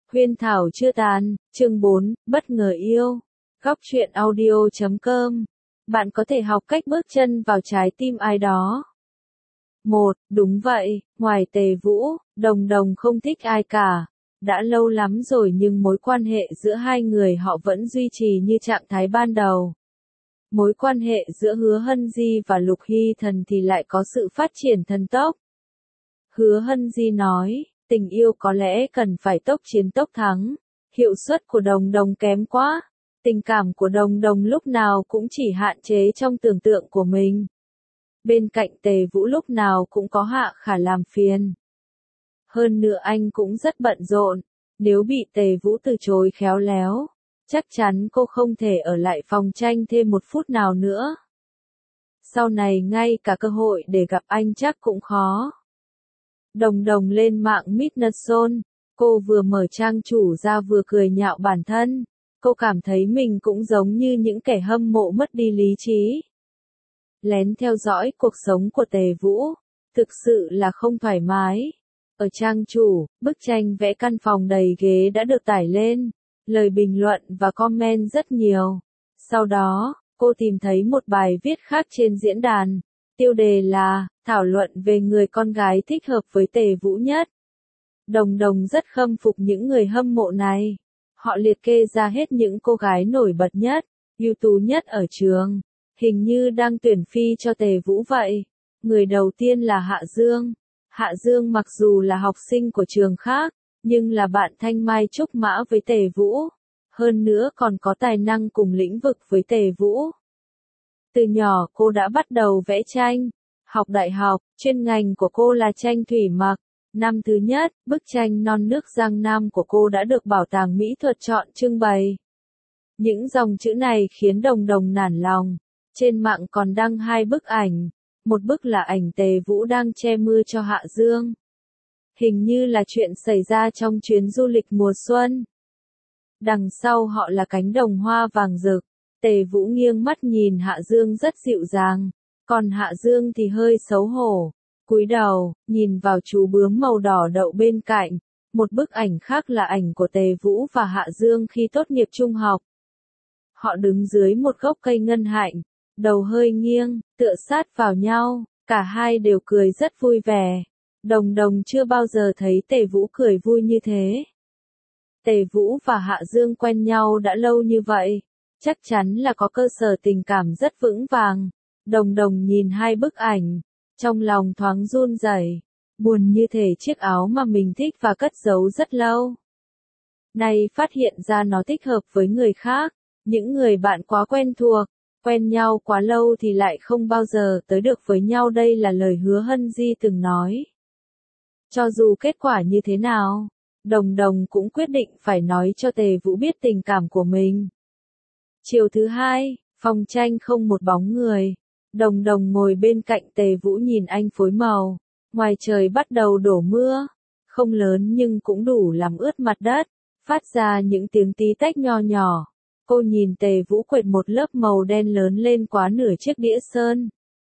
Huyên thảo chưa tàn, chương 4, bất ngờ yêu. Góc truyện audio.com. Bạn có thể học cách bước chân vào trái tim ai đó. 1. Đúng vậy, ngoài Tề Vũ, Đồng Đồng không thích ai cả. Đã lâu lắm rồi nhưng mối quan hệ giữa hai người họ vẫn duy trì như trạng thái ban đầu. Mối quan hệ giữa Hứa Hân Di và Lục Hy Thần thì lại có sự phát triển thần tốc. Hứa Hân Di nói, tình yêu có lẽ cần phải tốc chiến tốc thắng. Hiệu suất của Đồng Đồng kém quá. Tình cảm của Đồng Đồng lúc nào cũng chỉ hạn chế trong tưởng tượng của mình. Bên cạnh Tề Vũ lúc nào cũng có Hạ Khả làm phiền. Hơn nữa anh cũng rất bận rộn. Nếu bị Tề Vũ từ chối khéo léo, chắc chắn cô không thể ở lại phòng tranh thêm một phút nào nữa. Sau này ngay cả cơ hội để gặp anh chắc cũng khó. Đồng Đồng lên mạng Midnason, cô vừa mở trang chủ ra vừa cười nhạo bản thân. Cô cảm thấy mình cũng giống như những kẻ hâm mộ mất đi lý trí. Lén theo dõi cuộc sống của Tề Vũ, thực sự là không thoải mái. Ở trang chủ, bức tranh vẽ căn phòng đầy ghế đã được tải lên, lời bình luận và comment rất nhiều. Sau đó, cô tìm thấy một bài viết khác trên diễn đàn. Tiêu đề là, thảo luận về người con gái thích hợp với Tề Vũ nhất. Đồng Đồng rất khâm phục những người hâm mộ này. Họ liệt kê ra hết những cô gái nổi bật nhất, ưu tú nhất ở trường. Hình như đang tuyển phi cho Tề Vũ vậy. Người đầu tiên là Hạ Dương. Hạ Dương mặc dù là học sinh của trường khác, nhưng là bạn thanh mai trúc mã với Tề Vũ. Hơn nữa còn có tài năng cùng lĩnh vực với Tề Vũ. Từ nhỏ cô đã bắt đầu vẽ tranh. Học đại học, chuyên ngành của cô là tranh thủy mặc. Năm thứ nhất, bức tranh Non nước Giang Nam của cô đã được Bảo tàng Mỹ thuật chọn trưng bày. Những dòng chữ này khiến Đồng Đồng nản lòng. Trên mạng còn đăng hai bức ảnh. Một bức là ảnh Tề Vũ đang che mưa cho Hạ Dương. Hình như là chuyện xảy ra trong chuyến du lịch mùa xuân. Đằng sau họ là cánh đồng hoa vàng rực. Tề Vũ nghiêng mắt nhìn Hạ Dương rất dịu dàng. Còn Hạ Dương thì hơi xấu hổ. Cúi đầu, nhìn vào chú bướm màu đỏ đậu bên cạnh. Một bức ảnh khác là ảnh của Tề Vũ và Hạ Dương khi tốt nghiệp trung học. Họ đứng dưới một gốc cây ngân hạnh, đầu hơi nghiêng, tựa sát vào nhau, cả hai đều cười rất vui vẻ. Đồng Đồng chưa bao giờ thấy Tề Vũ cười vui như thế. Tề Vũ và Hạ Dương quen nhau đã lâu như vậy, chắc chắn là có cơ sở tình cảm rất vững vàng. Đồng Đồng nhìn hai bức ảnh, trong lòng thoáng run rẩy, buồn như thể chiếc áo mà mình thích và cất giấu rất lâu. Nay phát hiện ra nó thích hợp với người khác, những người bạn quá quen thuộc, quen nhau quá lâu thì lại không bao giờ tới được với nhau, đây là lời Hứa Hân Di từng nói. Cho dù kết quả như thế nào, Đồng Đồng cũng quyết định phải nói cho Tề Vũ biết tình cảm của mình. Chiều thứ hai, phòng tranh không một bóng người. Đồng Đồng ngồi bên cạnh Tề Vũ nhìn anh phối màu. Ngoài trời bắt đầu đổ mưa, không lớn nhưng cũng đủ làm ướt mặt đất, phát ra những tiếng tí tách nho nhỏ. Cô nhìn Tề Vũ quệt một lớp màu đen lớn lên quá nửa chiếc đĩa sơn.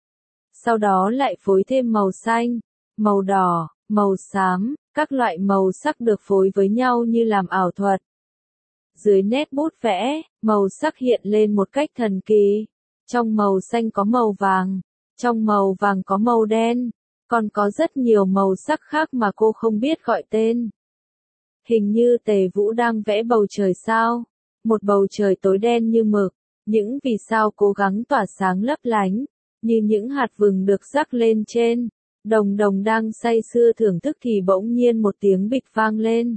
Sau đó lại phối thêm màu xanh, màu đỏ, màu xám, các loại màu sắc được phối với nhau như làm ảo thuật. Dưới nét bút vẽ, màu sắc hiện lên một cách thần kỳ. Trong màu xanh có màu vàng, trong màu vàng có màu đen, còn có rất nhiều màu sắc khác mà cô không biết gọi tên. Hình như Tề Vũ đang vẽ bầu trời sao, một bầu trời tối đen như mực, những vì sao cố gắng tỏa sáng lấp lánh, như những hạt vừng được rắc lên trên. Đồng Đồng đang say sưa thưởng thức thì bỗng nhiên một tiếng bịch vang lên.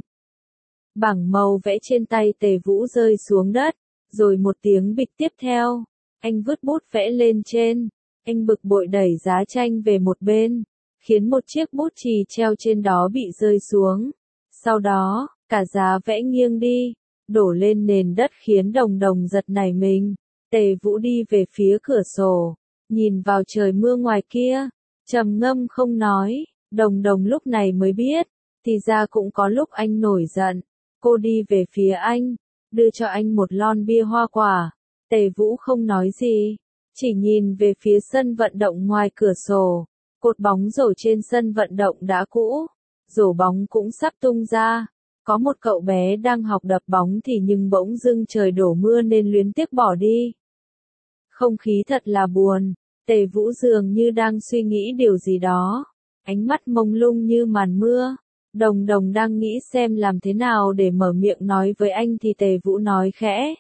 Bảng màu vẽ trên tay Tề Vũ rơi xuống đất, rồi một tiếng bịch tiếp theo. Anh vứt bút vẽ lên trên, anh bực bội đẩy giá tranh về một bên, khiến một chiếc bút chì treo trên đó bị rơi xuống. Sau đó, cả giá vẽ nghiêng đi, đổ lên nền đất khiến Đồng Đồng giật nảy mình. Tề Vũ đi về phía cửa sổ, nhìn vào trời mưa ngoài kia, trầm ngâm không nói. Đồng Đồng lúc này mới biết, thì ra cũng có lúc anh nổi giận. Cô đi về phía anh, đưa cho anh một lon bia hoa quả. Tề Vũ không nói gì, chỉ nhìn về phía sân vận động ngoài cửa sổ. Cột bóng rổ trên sân vận động đã cũ, rổ bóng cũng sắp tung ra. Có một cậu bé đang học đập bóng thì nhưng bỗng dưng trời đổ mưa nên luyến tiếc bỏ đi. Không khí thật là buồn, Tề Vũ dường như đang suy nghĩ điều gì đó. Ánh mắt mông lung như màn mưa. Đồng Đồng đang nghĩ xem làm thế nào để mở miệng nói với anh thì Tề Vũ nói khẽ.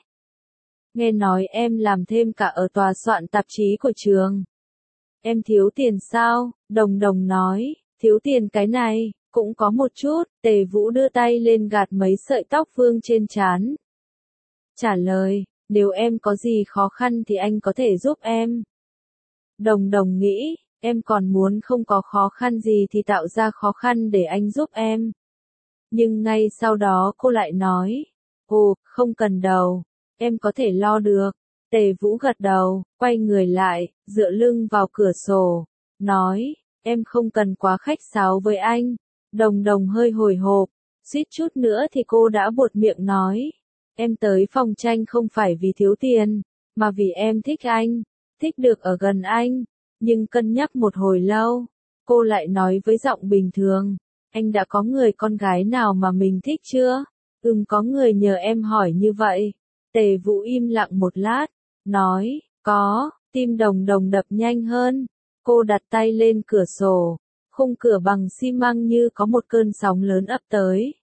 Nghe nói em làm thêm cả ở tòa soạn tạp chí của trường. Em thiếu tiền sao? Đồng Đồng nói, thiếu tiền cái này, cũng có một chút. Tề Vũ đưa tay lên gạt mấy sợi tóc vương trên trán. Trả lời, nếu em có gì khó khăn thì anh có thể giúp em. Đồng Đồng nghĩ, em còn muốn không có khó khăn gì thì tạo ra khó khăn để anh giúp em. Nhưng ngay sau đó cô lại nói, ồ, không cần đâu, em có thể lo được. Tề Vũ gật đầu, quay người lại, dựa lưng vào cửa sổ, nói, em không cần quá khách sáo với anh. Đồng Đồng hơi hồi hộp, suýt chút nữa thì cô đã buột miệng nói, em tới phòng tranh không phải vì thiếu tiền, mà vì em thích anh, thích được ở gần anh. Nhưng cân nhắc một hồi lâu, cô lại nói với giọng bình thường, anh đã có người con gái nào mà mình thích chưa? Có người nhờ em hỏi như vậy. Tề Vũ im lặng một lát, nói, có. Tim Đồng Đồng đập nhanh hơn. Cô đặt tay lên cửa sổ, khung cửa bằng xi măng như có một cơn sóng lớn ập tới.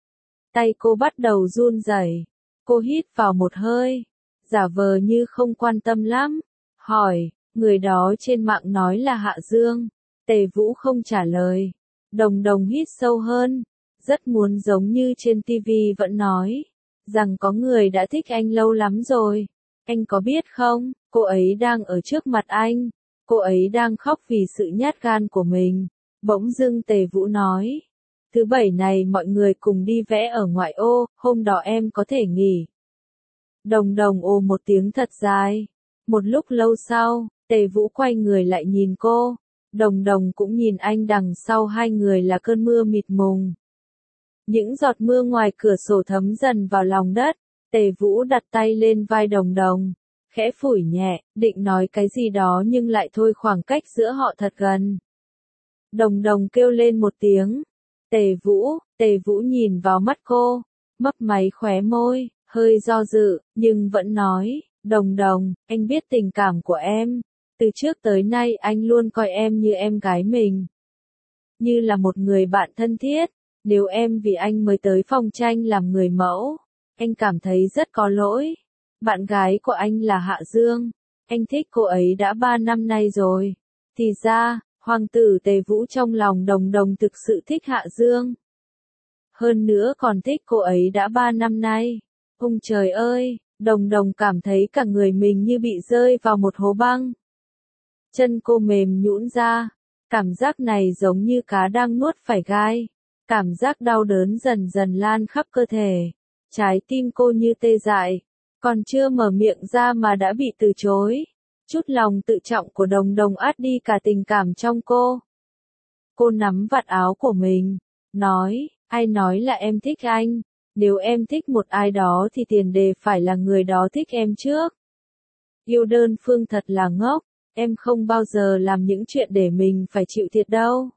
Tay cô bắt đầu run rẩy. Cô hít vào một hơi, giả vờ như không quan tâm lắm, hỏi, người đó trên mạng nói là Hạ Dương. Tề Vũ không trả lời. Đồng Đồng hít sâu hơn, rất muốn giống như trên TV vẫn nói, rằng có người đã thích anh lâu lắm rồi. Anh có biết không, cô ấy đang ở trước mặt anh, cô ấy đang khóc vì sự nhát gan của mình. Bỗng dưng Tề Vũ nói, thứ bảy này mọi người cùng đi vẽ ở ngoại ô, hôm đó em có thể nghỉ. Đồng Đồng ồ một tiếng thật dài. Một lúc lâu sau, Tề Vũ quay người lại nhìn cô. Đồng Đồng cũng nhìn anh, đằng sau hai người là cơn mưa mịt mùng. Những giọt mưa ngoài cửa sổ thấm dần vào lòng đất. Tề Vũ đặt tay lên vai Đồng Đồng, khẽ phủi nhẹ, định nói cái gì đó nhưng lại thôi, khoảng cách giữa họ thật gần. Đồng Đồng kêu lên một tiếng. Tề Vũ nhìn vào mắt cô, mấp máy khóe môi, hơi do dự, nhưng vẫn nói, Đồng Đồng, anh biết tình cảm của em. Từ trước tới nay anh luôn coi em như em gái mình. Như là một người bạn thân thiết. Nếu em vì anh mới tới phòng tranh làm người mẫu, anh cảm thấy rất có lỗi. Bạn gái của anh là Hạ Dương. Anh thích cô ấy đã 3 năm nay rồi. Thì ra, hoàng tử Tề Vũ trong lòng Đồng Đồng thực sự thích Hạ Dương. Hơn nữa còn thích cô ấy đã 3 năm nay. Ôi trời ơi, Đồng Đồng cảm thấy cả người mình như bị rơi vào một hố băng. Chân cô mềm nhũn ra. Cảm giác này giống như cá đang nuốt phải gai. Cảm giác đau đớn dần dần lan khắp cơ thể. Trái tim cô như tê dại. Còn chưa mở miệng ra mà đã bị từ chối. Chút lòng tự trọng của Đồng Đồng át đi cả tình cảm trong cô. Cô nắm vạt áo của mình, nói, ai nói là em thích anh? Nếu em thích một ai đó thì tiền đề phải là người đó thích em trước. Yêu đơn phương thật là ngốc, em không bao giờ làm những chuyện để mình phải chịu thiệt đâu.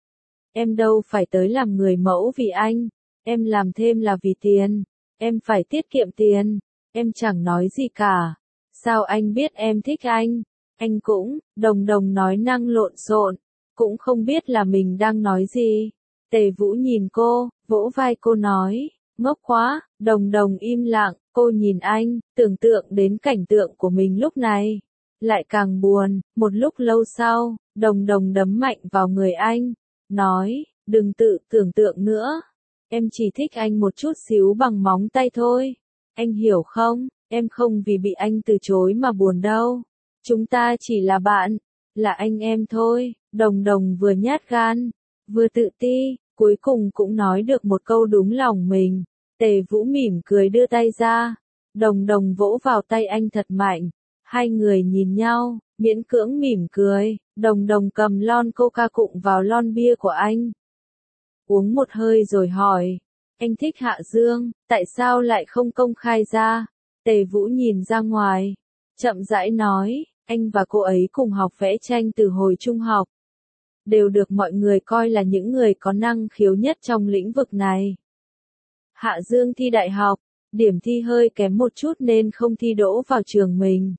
Em đâu phải tới làm người mẫu vì anh, em làm thêm là vì tiền, em phải tiết kiệm tiền, em chẳng nói gì cả. Sao anh biết em thích anh? Anh cũng, Đồng Đồng nói năng lộn xộn, cũng không biết là mình đang nói gì. Tề Vũ nhìn cô, vỗ vai cô nói, ngốc quá. Đồng Đồng im lặng, cô nhìn anh, tưởng tượng đến cảnh tượng của mình lúc này. Lại càng buồn. Một lúc lâu sau, Đồng Đồng đấm mạnh vào người anh, nói, đừng tự tưởng tượng nữa. Em chỉ thích anh một chút xíu bằng móng tay thôi. Anh hiểu không, em không vì bị anh từ chối mà buồn đâu. Chúng ta chỉ là bạn, là anh em thôi. Đồng Đồng vừa nhát gan, vừa tự ti, cuối cùng cũng nói được một câu đúng lòng mình. Tề Vũ mỉm cười đưa tay ra. Đồng Đồng vỗ vào tay anh thật mạnh. Hai người nhìn nhau, miễn cưỡng mỉm cười. Đồng Đồng cầm lon coca cụng vào lon bia của anh. Uống một hơi rồi hỏi, anh thích Hạ Dương, tại sao lại không công khai ra? Tề Vũ nhìn ra ngoài, chậm rãi nói, anh và cô ấy cùng học vẽ tranh từ hồi trung học. Đều được mọi người coi là những người có năng khiếu nhất trong lĩnh vực này. Hạ Dương thi đại học, điểm thi hơi kém một chút nên không thi đỗ vào trường mình.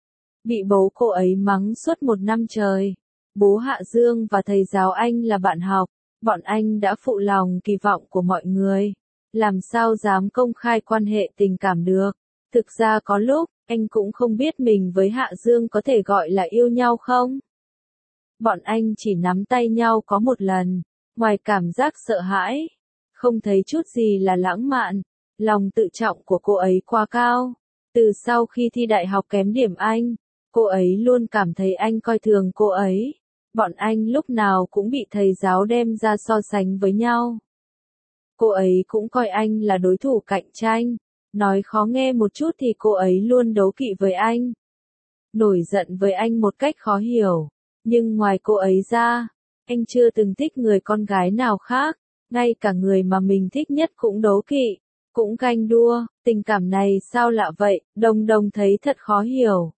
Bị bố cô ấy mắng suốt một năm trời. Bố Hạ Dương và thầy giáo anh là bạn học, bọn anh đã phụ lòng kỳ vọng của mọi người. Làm sao dám công khai quan hệ tình cảm được. Thực ra có lúc, anh cũng không biết mình với Hạ Dương có thể gọi là yêu nhau không. Bọn anh chỉ nắm tay nhau có một lần, ngoài cảm giác sợ hãi, không thấy chút gì là lãng mạn, lòng tự trọng của cô ấy quá cao. Từ sau khi thi đại học kém điểm anh, cô ấy luôn cảm thấy anh coi thường cô ấy. Bọn anh lúc nào cũng bị thầy giáo đem ra so sánh với nhau. Cô ấy cũng coi anh là đối thủ cạnh tranh. Nói khó nghe một chút thì cô ấy luôn đố kỵ với anh. Nổi giận với anh một cách khó hiểu. Nhưng ngoài cô ấy ra, anh chưa từng thích người con gái nào khác. Ngay cả người mà mình thích nhất cũng đố kỵ, cũng ganh đua. Tình cảm này sao lạ vậy? Đồng Đồng thấy thật khó hiểu.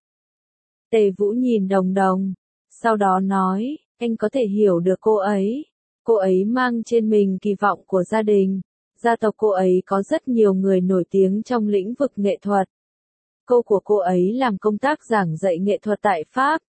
Tề Vũ nhìn Đồng Đồng, sau đó nói, anh có thể hiểu được cô ấy. Cô ấy mang trên mình kỳ vọng của gia đình. Gia tộc cô ấy có rất nhiều người nổi tiếng trong lĩnh vực nghệ thuật. Cô của cô ấy làm công tác giảng dạy nghệ thuật tại Pháp.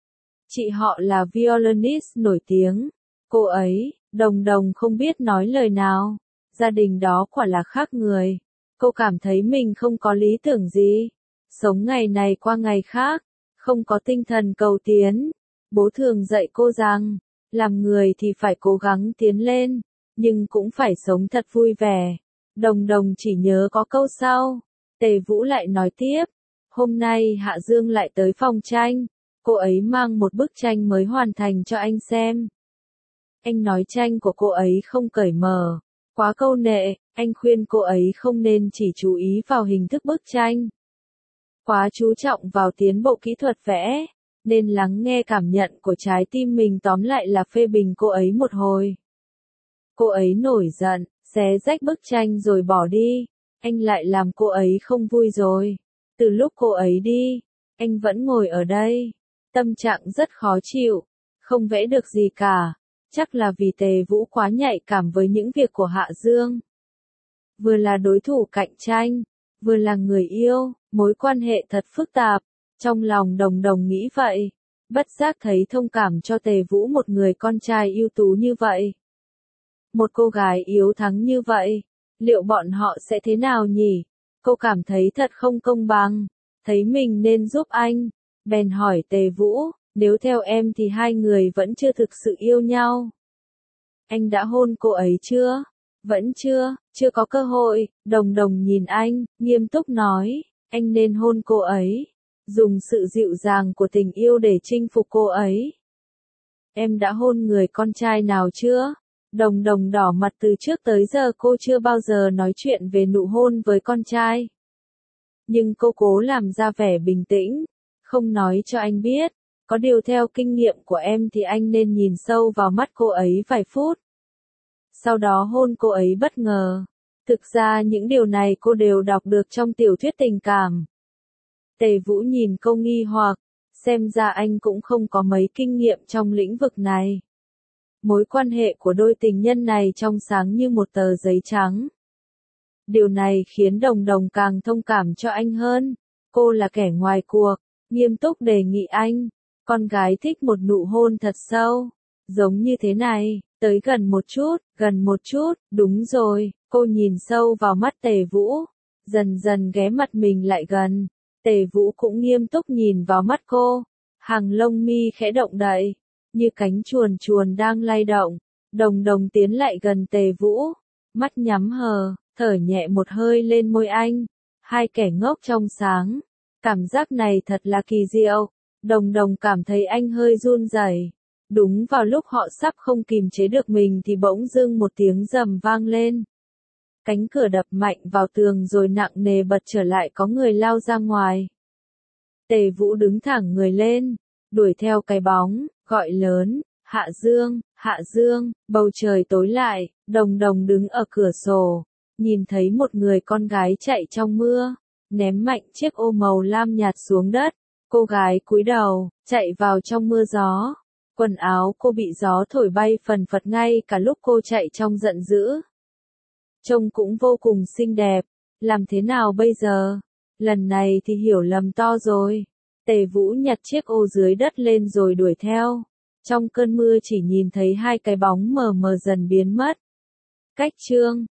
Chị họ là violinist nổi tiếng. Cô ấy, Đồng Đồng không biết nói lời nào. Gia đình đó quả là khác người. Cô cảm thấy mình không có lý tưởng gì. Sống ngày này qua ngày khác. Không có tinh thần cầu tiến. Bố thường dạy cô rằng, làm người thì phải cố gắng tiến lên, nhưng cũng phải sống thật vui vẻ. Đồng Đồng chỉ nhớ có câu sau. Tề Vũ lại nói tiếp. Hôm nay Hạ Dương lại tới phòng tranh. Cô ấy mang một bức tranh mới hoàn thành cho anh xem. Anh nói tranh của cô ấy không cởi mở, quá câu nệ. Anh khuyên cô ấy không nên chỉ chú ý vào hình thức bức tranh, quá chú trọng vào tiến bộ kỹ thuật vẽ, nên lắng nghe cảm nhận của trái tim mình. Tóm lại là phê bình cô ấy một hồi. Cô ấy nổi giận, xé rách bức tranh rồi bỏ đi. Anh lại làm cô ấy không vui rồi. Từ lúc cô ấy đi, anh vẫn ngồi ở đây. Tâm trạng rất khó chịu, không vẽ được gì cả. Chắc là vì Tề Vũ quá nhạy cảm với những việc của Hạ Dương. Vừa là đối thủ cạnh tranh, vừa là người yêu, mối quan hệ thật phức tạp. Trong lòng Đồng Đồng nghĩ vậy, bất giác thấy thông cảm cho Tề Vũ, một người con trai ưu tú như vậy. Một cô gái yếu thắng như vậy, liệu bọn họ sẽ thế nào nhỉ? Cô cảm thấy thật không công bằng, thấy mình nên giúp anh. Bèn hỏi Tề Vũ, nếu theo em thì hai người vẫn chưa thực sự yêu nhau. Anh đã hôn cô ấy chưa? Vẫn chưa, chưa có cơ hội. Đồng Đồng nhìn anh, nghiêm túc nói, anh nên hôn cô ấy. Dùng sự dịu dàng của tình yêu để chinh phục cô ấy. Em đã hôn người con trai nào chưa? Đồng Đồng đỏ mặt, từ trước tới giờ cô chưa bao giờ nói chuyện về nụ hôn với con trai. Nhưng cô cố làm ra vẻ bình tĩnh, không nói cho anh biết. Có điều theo kinh nghiệm của em thì anh nên nhìn sâu vào mắt cô ấy vài phút. Sau đó hôn cô ấy bất ngờ. Thực ra những điều này cô đều đọc được trong tiểu thuyết tình cảm. Tề Vũ nhìn cô nghi hoặc, xem ra anh cũng không có mấy kinh nghiệm trong lĩnh vực này. Mối quan hệ của đôi tình nhân này trong sáng như một tờ giấy trắng. Điều này khiến Đồng Đồng càng thông cảm cho anh hơn. Cô là kẻ ngoài cuộc, nghiêm túc đề nghị anh. Con gái thích một nụ hôn thật sâu, giống như thế này, tới gần một chút, đúng rồi. Cô nhìn sâu vào mắt Tề Vũ, dần dần ghé mặt mình lại gần. Tề Vũ cũng nghiêm túc nhìn vào mắt cô, hàng lông mi khẽ động đậy, như cánh chuồn chuồn đang lay động. Đồng Đồng tiến lại gần Tề Vũ, mắt nhắm hờ, thở nhẹ một hơi lên môi anh. Hai kẻ ngốc trong sáng, cảm giác này thật là kỳ diệu. Đồng Đồng cảm thấy anh hơi run rẩy. Đúng vào lúc họ sắp không kìm chế được mình thì bỗng dưng một tiếng rầm vang lên. Cánh cửa đập mạnh vào tường rồi nặng nề bật trở lại, có người lao ra ngoài. Tề Vũ đứng thẳng người lên, đuổi theo cái bóng, gọi lớn, Hạ Dương, Hạ Dương. Bầu trời tối lại, Đồng Đồng đứng ở cửa sổ, nhìn thấy một người con gái chạy trong mưa, ném mạnh chiếc ô màu lam nhạt xuống đất. Cô gái cúi đầu, chạy vào trong mưa gió. Quần áo cô bị gió thổi bay phần phật ngay cả lúc cô chạy trong giận dữ. trông cũng vô cùng xinh đẹp. Làm thế nào bây giờ? Lần này thì hiểu lầm to rồi. Tề Vũ nhặt chiếc ô dưới đất lên rồi đuổi theo. Trong cơn mưa chỉ nhìn thấy hai cái bóng mờ mờ dần biến mất. Cách chương